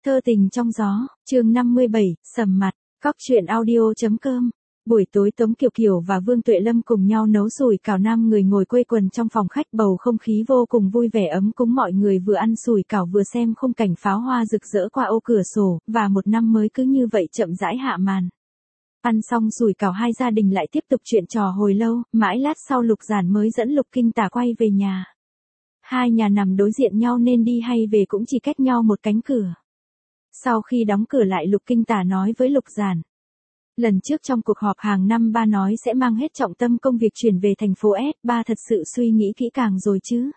Thơ tình trong gió, chương 57, sầm mặt, Cóc truyện audio.com. Buổi tối Tống Kiều Kiều và Vương Tuệ Lâm cùng nhau nấu sủi cảo, 5 người ngồi quây quần trong phòng khách, bầu không khí vô cùng vui vẻ ấm cúng, mọi người vừa ăn sủi cảo vừa xem khung cảnh pháo hoa rực rỡ qua ô cửa sổ, và một năm mới cứ như vậy chậm rãi hạ màn. Ăn xong sủi cảo, hai gia đình lại tiếp tục chuyện trò hồi lâu, mãi lát sau Lục Giản mới dẫn Lục Kinh Tả quay về nhà. Hai nhà nằm đối diện nhau nên đi hay về cũng chỉ cách nhau một cánh cửa. Sau khi đóng cửa lại, Lục Kinh Tả nói với Lục Giản. Lần trước trong cuộc họp hàng năm ba nói sẽ mang hết trọng tâm công việc chuyển về thành phố S, ba thật sự suy nghĩ kỹ càng rồi chứ?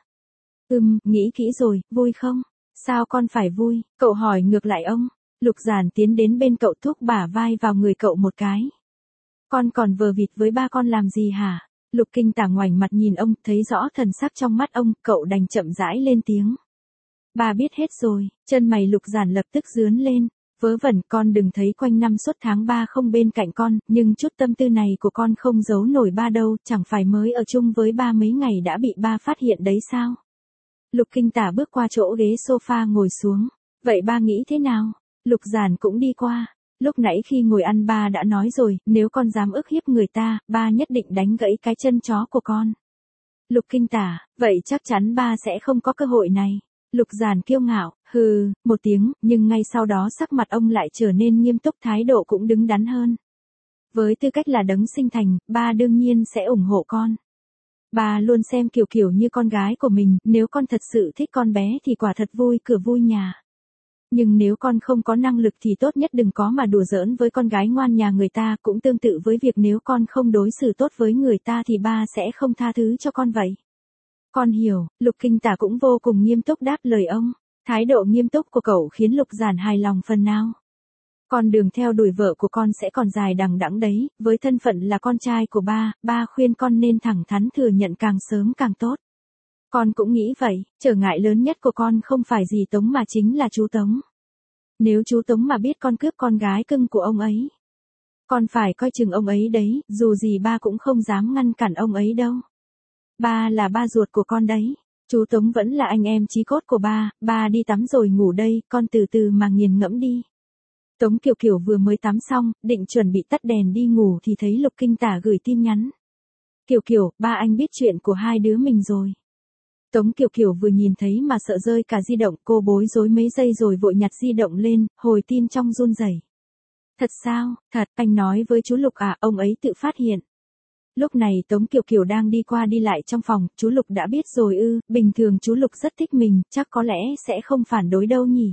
Nghĩ kỹ rồi, vui không? Sao con phải vui? Cậu hỏi ngược lại ông. Lục Giản tiến đến bên cậu, thúc bả vai vào người cậu một cái. Con còn vờ vịt với ba con làm gì hả? Lục Kinh Tả ngoảnh mặt nhìn ông, thấy rõ thần sắc trong mắt ông, cậu đành chậm rãi lên tiếng. Ba biết hết rồi. Chân mày Lục Giản lập tức rướn lên. Vớ vẩn, con đừng thấy quanh năm suốt tháng ba không bên cạnh con, nhưng chút tâm tư này của con không giấu nổi ba đâu, chẳng phải mới ở chung với ba mấy ngày đã bị ba phát hiện đấy sao? Lục Kinh Tả bước qua chỗ ghế sofa ngồi xuống. Vậy ba nghĩ thế nào? Lục Giản cũng đi qua. Lúc nãy khi ngồi ăn ba đã nói rồi, nếu con dám ức hiếp người ta, ba nhất định đánh gãy cái chân chó của con. Lục Kinh Tả, vậy chắc chắn ba sẽ không có cơ hội này. Lục Giản kiêu ngạo, hừ, một tiếng, nhưng ngay sau đó sắc mặt ông lại trở nên nghiêm túc, thái độ cũng đứng đắn hơn. Với tư cách là đấng sinh thành, ba đương nhiên sẽ ủng hộ con. Ba luôn xem Kiều Kiều như con gái của mình, nếu con thật sự thích con bé thì quả thật vui cửa vui nhà. Nhưng nếu con không có năng lực thì tốt nhất đừng có mà đùa giỡn với con gái ngoan nhà người ta, cũng tương tự với việc nếu con không đối xử tốt với người ta thì ba sẽ không tha thứ cho con vậy. Con hiểu. Lục Kinh Tả cũng vô cùng nghiêm túc đáp lời ông. Thái độ nghiêm túc của cậu khiến Lục Giản hài lòng phần nào. Con đường theo đuổi vợ của con sẽ còn dài đằng đẵng đấy, với thân phận là con trai của ba, ba khuyên con nên thẳng thắn thừa nhận càng sớm càng tốt. Con cũng nghĩ vậy, trở ngại lớn nhất của con không phải dì Tống mà chính là chú Tống. Nếu chú Tống mà biết con cướp con gái cưng của ông ấy, con phải coi chừng ông ấy đấy, dù gì ba cũng không dám ngăn cản ông ấy đâu. Ba là ba ruột của con đấy. Chú Tống vẫn là anh em chí cốt của ba đi tắm rồi ngủ đây, con từ từ mà nghiền ngẫm đi. Tống Kiều Kiều vừa mới tắm xong, định chuẩn bị tắt đèn đi ngủ thì thấy Lục Kinh Tả gửi tin nhắn. Kiều Kiều, ba anh biết chuyện của hai đứa mình rồi. Tống Kiều Kiều vừa nhìn thấy mà sợ rơi cả di động, cô bối rối mấy giây rồi vội nhặt di động lên, hồi tin trong run rẩy. Thật sao? Thật, anh nói với chú Lục à, ông ấy tự phát hiện. Lúc này Tống Kiều Kiều đang đi qua đi lại trong phòng, chú Lục đã biết rồi ư? Bình thường chú Lục rất thích mình, chắc có lẽ sẽ không phản đối đâu nhỉ.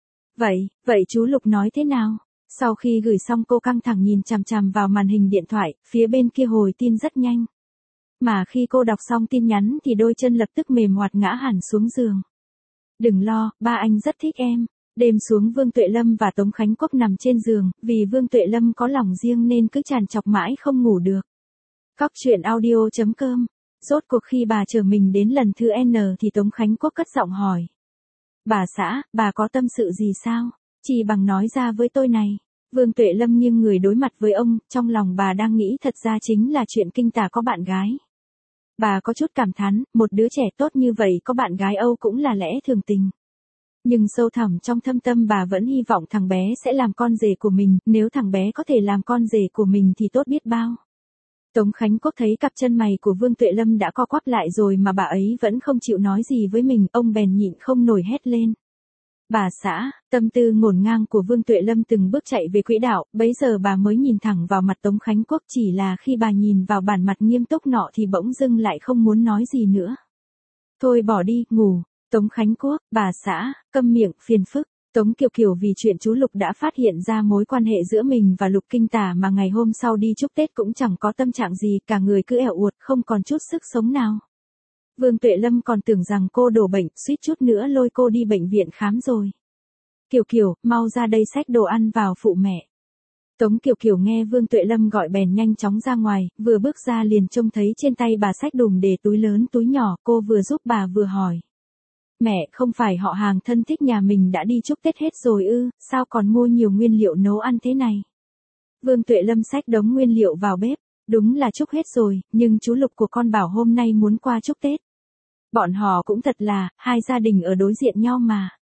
Vậy chú Lục nói thế nào? Sau khi gửi xong cô căng thẳng nhìn chằm chằm vào màn hình điện thoại, phía bên kia hồi tin rất nhanh. Mà khi cô đọc xong tin nhắn thì đôi chân lập tức mềm hoạt ngã hẳn xuống giường. Đừng lo, ba anh rất thích em. Đêm xuống Vương Tuệ Lâm và Tống Khánh Quốc nằm trên giường, vì Vương Tuệ Lâm có lòng riêng nên cứ trằn trọc mãi không ngủ được. Cóc truyện audio.com. Rốt cuộc khi bà chờ mình đến lần thứ N thì Tống Khánh Quốc cất giọng hỏi. Bà xã, bà có tâm sự gì sao? Chỉ bằng nói ra với tôi này. Vương Tuệ Lâm nghiêng người đối mặt với ông, trong lòng bà đang nghĩ thật ra chính là chuyện Kinh Tả có bạn gái. Bà có chút cảm thán, một đứa trẻ tốt như vậy có bạn gái Âu cũng là lẽ thường tình. Nhưng sâu thẳm trong thâm tâm bà vẫn hy vọng thằng bé sẽ làm con rể của mình, nếu thằng bé có thể làm con rể của mình thì tốt biết bao. Tống Khánh Quốc thấy cặp chân mày của Vương Tuệ Lâm đã co quắp lại rồi mà bà ấy vẫn không chịu nói gì với mình, ông bèn nhịn không nổi hét lên. Bà xã, tâm tư ngổn ngang của Vương Tuệ Lâm từng bước chạy về quỹ đạo, bấy giờ bà mới nhìn thẳng vào mặt Tống Khánh Quốc, chỉ là khi bà nhìn vào bản mặt nghiêm túc nọ thì bỗng dưng lại không muốn nói gì nữa. Thôi bỏ đi, ngủ. Tống Khánh Quốc, bà xã, câm miệng, phiền phức. Tống Kiều Kiều vì chuyện chú Lục đã phát hiện ra mối quan hệ giữa mình và Lục Kinh Tả mà ngày hôm sau đi chúc Tết cũng chẳng có tâm trạng gì, cả người cứ ẻo uột, không còn chút sức sống nào. Vương Tuệ Lâm còn tưởng rằng cô đổ bệnh, suýt chút nữa lôi cô đi bệnh viện khám rồi. Kiều Kiều, mau ra đây xách đồ ăn vào phụ mẹ. Tống Kiều Kiều nghe Vương Tuệ Lâm gọi bèn nhanh chóng ra ngoài, vừa bước ra liền trông thấy trên tay bà xách đùm để túi lớn túi nhỏ, cô vừa giúp bà vừa hỏi. Mẹ, không phải họ hàng thân thích nhà mình đã đi chúc Tết hết rồi ư, sao còn mua nhiều nguyên liệu nấu ăn thế này? Vương Tuệ Lâm xách đống nguyên liệu vào bếp, đúng là chúc hết rồi, nhưng chú Lục của con bảo hôm nay muốn qua chúc Tết. Bọn họ cũng thật là, hai gia đình ở đối diện nhau mà.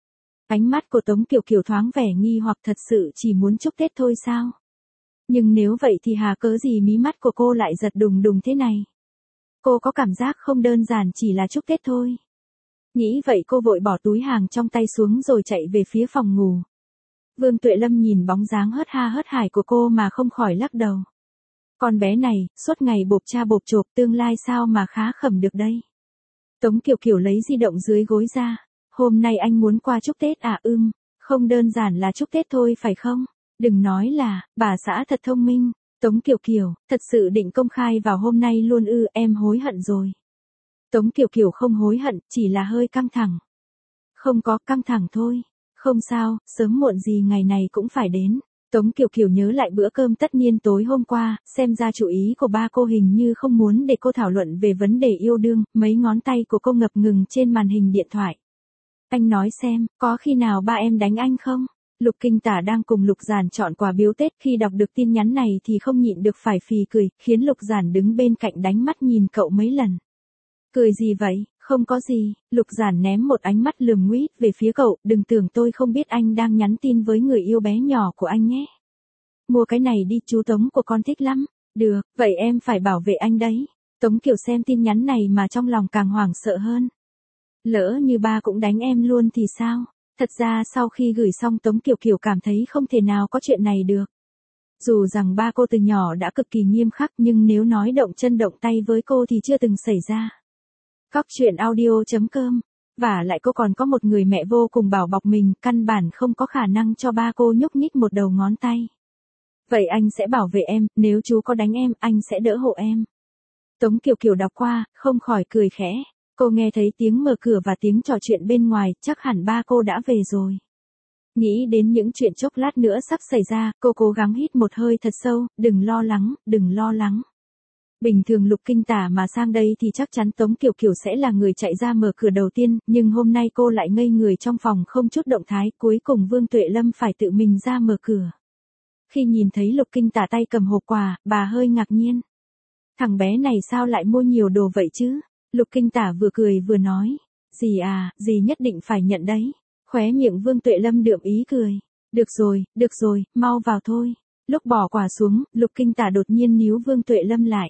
Ánh mắt của Tống Kiều Kiều thoáng vẻ nghi hoặc thật sự chỉ muốn chúc Tết thôi sao? Nhưng nếu vậy thì hà cớ gì mí mắt của cô lại giật đùng đùng thế này? Cô có cảm giác không đơn giản chỉ là chúc Tết thôi. Nghĩ vậy cô vội bỏ túi hàng trong tay xuống rồi chạy về phía phòng ngủ. Vương Tuệ Lâm nhìn bóng dáng hớt ha hớt hải của cô mà không khỏi lắc đầu. Con bé này, suốt ngày bộp cha bộp chộp tương lai sao mà khá khẩm được đây. Tống Kiều Kiều lấy di động dưới gối ra. Hôm nay anh muốn qua chúc Tết à? Không đơn giản là chúc Tết thôi phải không? Đừng nói là, bà xã thật thông minh. Tống Kiều Kiều, thật sự định công khai vào hôm nay luôn em hối hận rồi. Tống Kiều Kiều không hối hận, chỉ là hơi căng thẳng. Không có, căng thẳng thôi. Không sao, sớm muộn gì ngày này cũng phải đến. Tống Kiều Kiều nhớ lại bữa cơm tất niên tối hôm qua, xem ra chủ ý của ba cô hình như không muốn để cô thảo luận về vấn đề yêu đương, mấy ngón tay của cô ngập ngừng trên màn hình điện thoại. Anh nói xem, có khi nào ba em đánh anh không? Lục Kinh Tả đang cùng Lục Giản chọn quà biếu Tết, khi đọc được tin nhắn này thì không nhịn được phải phì cười, khiến Lục Giản đứng bên cạnh đánh mắt nhìn cậu mấy lần. Cười gì vậy? Không có gì. Lục Giản ném một ánh mắt lườm nguýt về phía cậu, đừng tưởng tôi không biết anh đang nhắn tin với người yêu bé nhỏ của anh nhé. Mua cái này đi, chú Tống của con thích lắm. Được, vậy em phải bảo vệ anh đấy. Tống Kiều xem tin nhắn này mà trong lòng càng hoảng sợ hơn. Lỡ như ba cũng đánh em luôn thì sao? Thật ra sau khi gửi xong Tống Kiều Kiều cảm thấy không thể nào có chuyện này được. Dù rằng ba cô từ nhỏ đã cực kỳ nghiêm khắc nhưng nếu nói động chân động tay với cô thì chưa từng xảy ra. Cóc truyện audio.com. Và lại cô còn có một người mẹ vô cùng bảo bọc mình, căn bản không có khả năng cho ba cô nhúc nhích một đầu ngón tay. Vậy anh sẽ bảo vệ em, nếu chú có đánh em, anh sẽ đỡ hộ em. Tống Kiều Kiều đọc qua, không khỏi cười khẽ. Cô nghe thấy tiếng mở cửa và tiếng trò chuyện bên ngoài, chắc hẳn ba cô đã về rồi. Nghĩ đến những chuyện chốc lát nữa sắp xảy ra, cô cố gắng hít một hơi thật sâu, đừng lo lắng, đừng lo lắng. Bình thường Lục Kinh Tả mà sang đây thì chắc chắn Tống Kiều Kiều sẽ là người chạy ra mở cửa đầu tiên, nhưng hôm nay cô lại ngây người trong phòng không chút động thái, cuối cùng Vương Tuệ Lâm phải tự mình ra mở cửa. Khi nhìn thấy Lục Kinh Tả tay cầm hộp quà, bà hơi ngạc nhiên. Thằng bé này sao lại mua nhiều đồ vậy chứ? Lục Kinh Tả vừa cười vừa nói. Dì nhất định phải nhận đấy. Khóe miệng Vương Tuệ Lâm đượm ý cười. Được rồi, mau vào thôi. Lúc bỏ quà xuống, Lục Kinh Tả đột nhiên níu Vương Tuệ Lâm lại.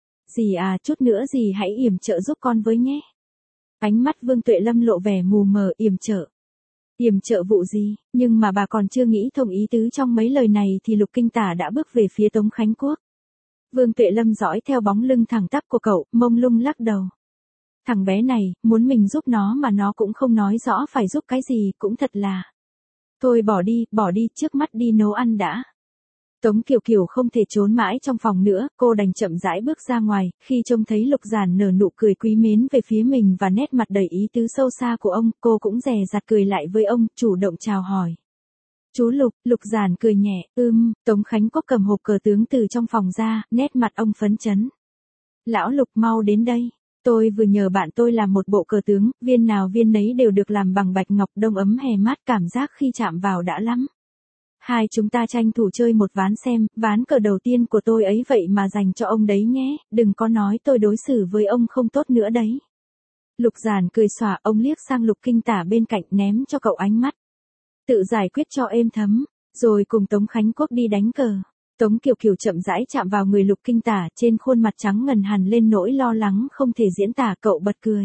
Chút nữa dì hãy yểm trợ giúp con với nhé. Ánh mắt Vương Tuệ Lâm lộ vẻ mù mờ. Yểm trợ. Yểm trợ vụ gì? Nhưng mà bà còn chưa nghĩ thông ý tứ trong mấy lời này thì Lục Kinh Tả đã bước về phía Tống Khánh Quốc. Vương Tuệ Lâm dõi theo bóng lưng thẳng tắp của cậu, mông lung lắc đầu. Thằng bé này, muốn mình giúp nó mà nó cũng không nói rõ phải giúp cái gì, cũng thật là. Thôi bỏ đi, trước mắt đi nấu ăn đã. Tống Kiều Kiều không thể trốn mãi trong phòng nữa, cô đành chậm rãi bước ra ngoài, khi trông thấy Lục Giản nở nụ cười quý mến về phía mình và nét mặt đầy ý tứ sâu xa của ông, cô cũng dè dặt cười lại với ông, chủ động chào hỏi. Chú Lục, Lục Giản cười nhẹ, Tống Khánh Quốc cầm hộp cờ tướng từ trong phòng ra, nét mặt ông phấn chấn. Lão Lục mau đến đây. Tôi vừa nhờ bạn tôi làm một bộ cờ tướng, viên nào viên nấy đều được làm bằng bạch ngọc, đông ấm hè mát, cảm giác khi chạm vào đã lắm. Hai chúng ta tranh thủ chơi một ván xem, ván cờ đầu tiên của tôi ấy vậy mà dành cho ông đấy nhé, đừng có nói tôi đối xử với ông không tốt nữa đấy. Lục Giản cười xòa, ông liếc sang Lục Kinh Tả bên cạnh ném cho cậu ánh mắt. Tự giải quyết cho êm thấm, rồi cùng Tống Khánh Quốc đi đánh cờ. Tống Kiều Kiều chậm rãi chạm vào người Lục Kinh Tả, trên khuôn mặt trắng ngần hằn lên nỗi lo lắng không thể diễn tả, cậu bật cười.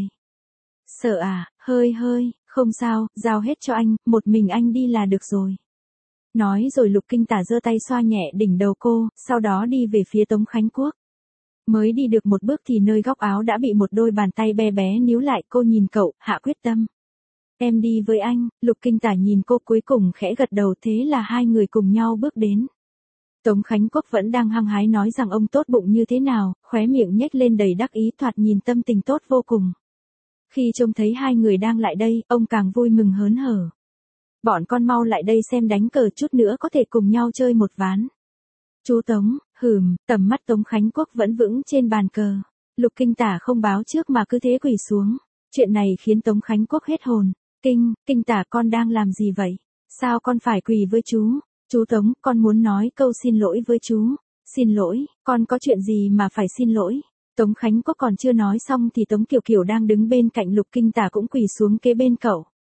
Sợ à, hơi, không sao, giao hết cho anh, một mình anh đi là được rồi. Nói rồi Lục Kinh Tả giơ tay xoa nhẹ đỉnh đầu cô, sau đó đi về phía Tống Khánh Quốc. Mới đi được một bước thì nơi góc áo đã bị một đôi bàn tay bé bé níu lại, cô nhìn cậu, hạ quyết tâm. Em đi với anh. Lục Kinh Tả nhìn cô cuối cùng khẽ gật đầu, thế là hai người cùng nhau bước đến. Tống Khánh Quốc vẫn đang hăng hái nói rằng ông tốt bụng như thế nào, khóe miệng nhếch lên đầy đắc ý, thoạt nhìn tâm tình tốt vô cùng. Khi trông thấy hai người đang lại đây, ông càng vui mừng hớn hở. Bọn con mau lại đây xem đánh cờ, chút nữa có thể cùng nhau chơi một ván. Chú Tống, tầm mắt Tống Khánh Quốc vẫn vững trên bàn cờ. Lục Kinh Tả không báo trước mà cứ thế quỳ xuống. Chuyện này khiến Tống Khánh Quốc hết hồn. Kinh Tả, con đang làm gì vậy? Sao con phải quỳ với chú? Chú Tống, con muốn nói câu xin lỗi với chú. Xin lỗi, con có chuyện gì mà phải xin lỗi? Tống Khánh Quốc còn chưa nói xong thì Tống Kiều Kiều đang đứng bên cạnh Lục Kinh Tả cũng quỳ xuống kế bên cậu.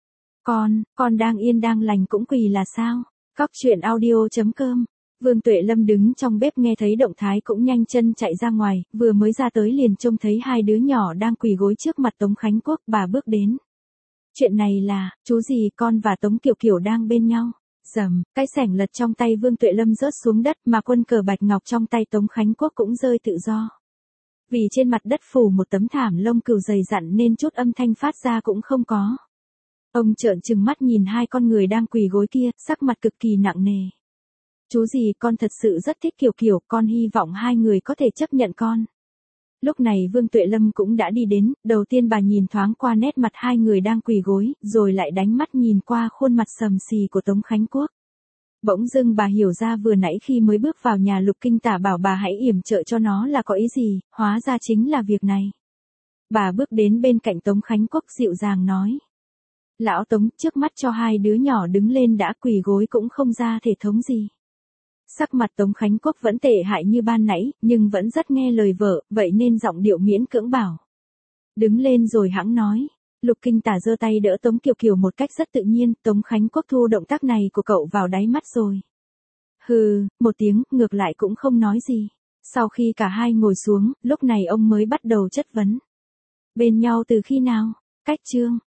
Con đang yên đang lành cũng quỳ là sao? Cóc truyện audio.com. Vương Tuệ Lâm đứng trong bếp nghe thấy động thái cũng nhanh chân chạy ra ngoài, vừa mới ra tới liền trông thấy hai đứa nhỏ đang quỳ gối trước mặt Tống Khánh Quốc, bà bước đến. Chuyện này là, chú gì con và Tống Kiều Kiều đang bên nhau. Rầm, cái xẻng lật trong tay Vương Tuệ Lâm rớt xuống đất mà quân cờ bạch ngọc trong tay Tống Khánh Quốc cũng rơi tự do. Vì trên mặt đất phủ một tấm thảm lông cừu dày dặn nên chút âm thanh phát ra cũng không có. Ông trợn trừng mắt nhìn hai con người đang quỳ gối kia, sắc mặt cực kỳ nặng nề. Chú gì con thật sự rất thích Kiều Kiều, con hy vọng hai người có thể chấp nhận con. Lúc này Vương Tuệ Lâm cũng đã đi đến, đầu tiên bà nhìn thoáng qua nét mặt hai người đang quỳ gối, rồi lại đánh mắt nhìn qua khuôn mặt sầm xì của Tống Khánh Quốc. Bỗng dưng bà hiểu ra vừa nãy khi mới bước vào nhà Lục Kinh Tả bảo bà hãy yểm trợ cho nó là có ý gì, hóa ra chính là việc này. Bà bước đến bên cạnh Tống Khánh Quốc dịu dàng nói. Lão Tống, trước mắt cho hai đứa nhỏ đứng lên đã, quỳ gối cũng không ra thể thống gì. Sắc mặt Tống Khánh Quốc vẫn tệ hại như ban nãy, nhưng vẫn rất nghe lời vợ, vậy nên giọng điệu miễn cưỡng bảo. Đứng lên rồi hẵng nói. Lục Kinh Tả giơ tay đỡ Tống Kiều Kiều một cách rất tự nhiên, Tống Khánh Quốc thu động tác này của cậu vào đáy mắt rồi. Hừ, một tiếng, ngược lại cũng không nói gì. Sau khi cả hai ngồi xuống, lúc này ông mới bắt đầu chất vấn. Bên nhau từ khi nào? Cách chương